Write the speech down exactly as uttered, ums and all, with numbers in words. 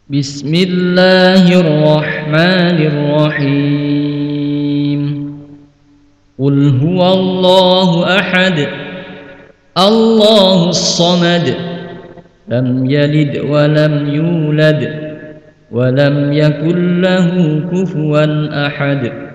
بسم الله الرحمن الرحيم قل هو الله أحد الله الصمد لم يلد ولم يولد ولم يكن له كفوا أحد